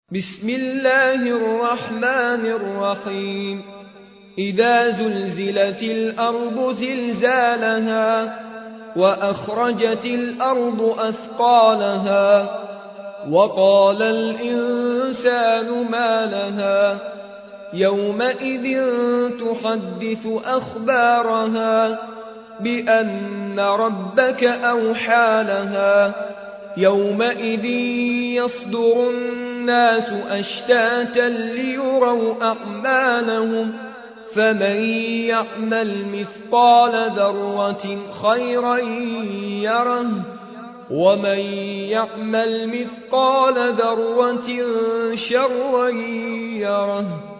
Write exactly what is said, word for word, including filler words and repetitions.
بسم الله الرحمن الرحيم إذا زلزلت الأرض زلزالها وأخرجت الأرض أثقالها وقال الإنسان ما لها يومئذ تحدث أخبارها بأن ربك أوحى لها يومئذ يصدر الناس أشتاتا ليروا أعمالهم فمن يعمل مثقال ذرة خيرا يره ومن يعمل مثقال ذرة شرا يره